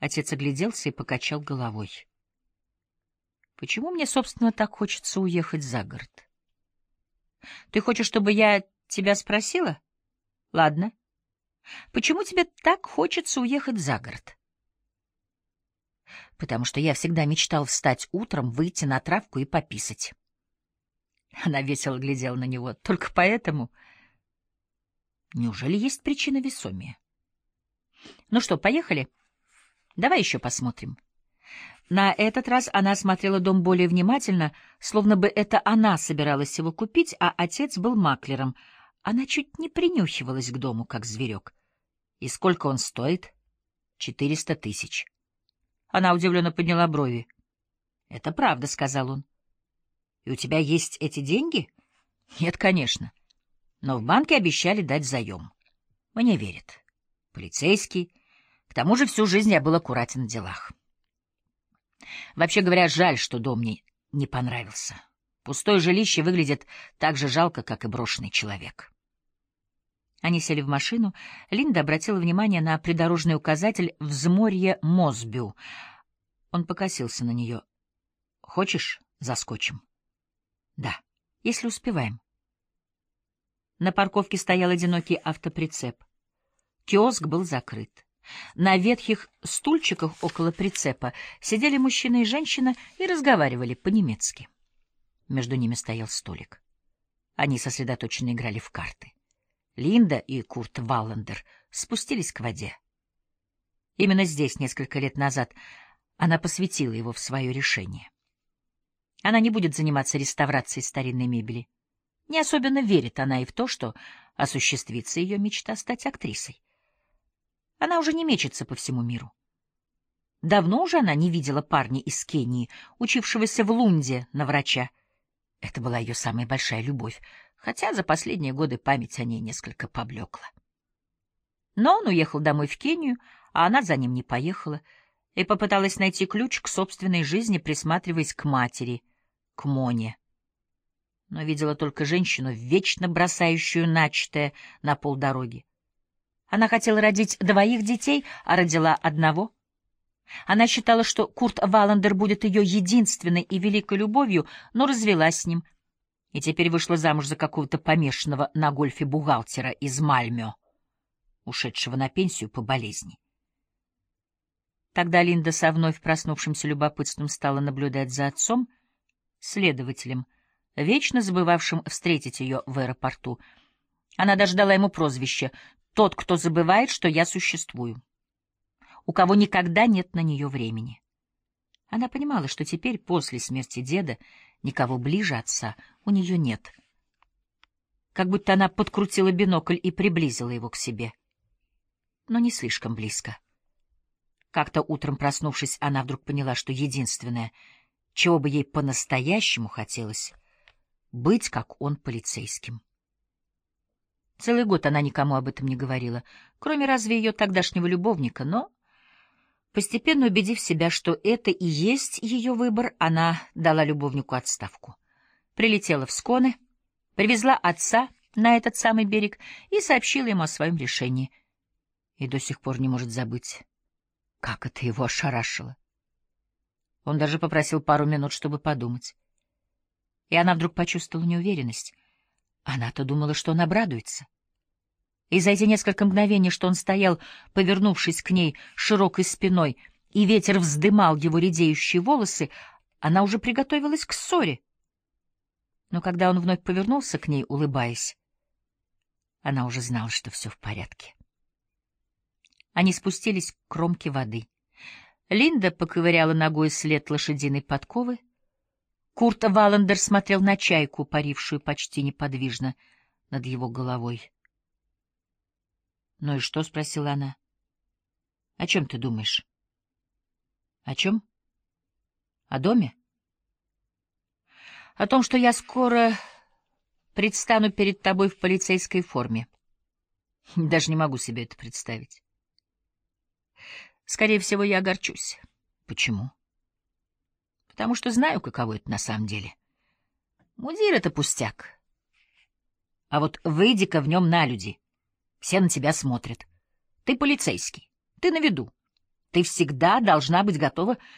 Отец огляделся и покачал головой. Почему мне, собственно, так хочется уехать за город? Ты хочешь, чтобы я тебя спросила? Ладно. Почему тебе так хочется уехать за город? Потому что я всегда мечтал встать утром, выйти на травку и пописать. Она весело глядела на него. Только поэтому? Неужели есть причина весомее? Ну что, поехали? Давай еще посмотрим. На этот раз она осмотрела дом более внимательно, словно бы это она собиралась его купить, а отец был маклером. Она чуть не принюхивалась к дому, как зверек. И сколько он стоит? 400 тысяч. Она удивленно подняла брови. — Это правда, — сказал он. — И у тебя есть эти деньги? — Нет, конечно. Но в банке обещали дать заем. Мне верят. Полицейский. К тому же всю жизнь я был аккуратен в делах. Вообще говоря, жаль, что дом мне не понравился. Пустое жилище выглядит так же жалко, как и брошенный человек. Они сели в машину. Линда обратила внимание на придорожный указатель «Взморье Мосбю». Он покосился на нее. «Хочешь, заскочим?» «Да, если успеваем». На парковке стоял одинокий автоприцеп. Киоск был закрыт. На ветхих стульчиках около прицепа сидели мужчина и женщина и разговаривали по-немецки. Между ними стоял столик. Они сосредоточенно играли в карты. Линда и Курт Валлендер спустились к воде. Именно здесь, несколько лет назад, она посвятила его в свое решение. Она не будет заниматься реставрацией старинной мебели. Не особенно верит она и в то, что осуществится ее мечта стать актрисой. Она уже не мечется по всему миру. Давно уже она не видела парня из Кении, учившегося в Лунде на врача. Это была ее самая большая любовь, хотя за последние годы память о ней несколько поблекла. Но он уехал домой в Кению, а она за ним не поехала, и попыталась найти ключ к собственной жизни, присматриваясь к матери, к Моне. Но видела только женщину, вечно бросающую начатое на полдороги. Она хотела родить 2 детей, а родила 1. Она считала, что Курт Валлендер будет ее единственной и великой любовью, но развелась с ним, и теперь вышла замуж за какого-то помешанного на гольфе бухгалтера из Мальмё, ушедшего на пенсию по болезни. Тогда Линда со вновь проснувшимся любопытством стала наблюдать за отцом, следователем, вечно забывавшим встретить ее в аэропорту. Она даже дала ему прозвище «Тот, кто забывает, что я существую», у кого никогда нет на нее времени. Она понимала, что теперь, после смерти деда, никого ближе отца у нее нет. Как будто она подкрутила бинокль и приблизила его к себе. Но не слишком близко. Как-то утром, проснувшись, она вдруг поняла, что единственное, чего бы ей по-настоящему хотелось — быть, как он, полицейским. Целый год она никому об этом не говорила, кроме разве ее тогдашнего любовника, но, постепенно убедив себя, что это и есть ее выбор, она дала любовнику отставку. Прилетела в Сконе, привезла отца на этот самый берег и сообщила ему о своем решении. И до сих пор не может забыть, как это его ошарашило. Он даже попросил пару минут, чтобы подумать. И она вдруг почувствовала неуверенность. Она-то думала, что он обрадуется. И за эти несколько мгновений, что он стоял, повернувшись к ней широкой спиной, и ветер вздымал его редеющие волосы, она уже приготовилась к ссоре. Но когда он вновь повернулся к ней, улыбаясь, она уже знала, что все в порядке. Они спустились к кромке воды. Линда поковыряла ногой след лошадиной подковы. Курт Валлендер смотрел на чайку, парившую почти неподвижно над его головой. — Ну и что? — спросила она. — О чем ты думаешь? — О чем? — О доме? — О том, что я скоро предстану перед тобой в полицейской форме. Даже не могу себе это представить. Скорее всего, я огорчусь. Почему? Потому что знаю, каково это на самом деле. Мундир — это пустяк. А вот выйди-ка в нем на люди. Все на тебя смотрят. Ты полицейский. Ты на виду. Ты всегда должна быть готова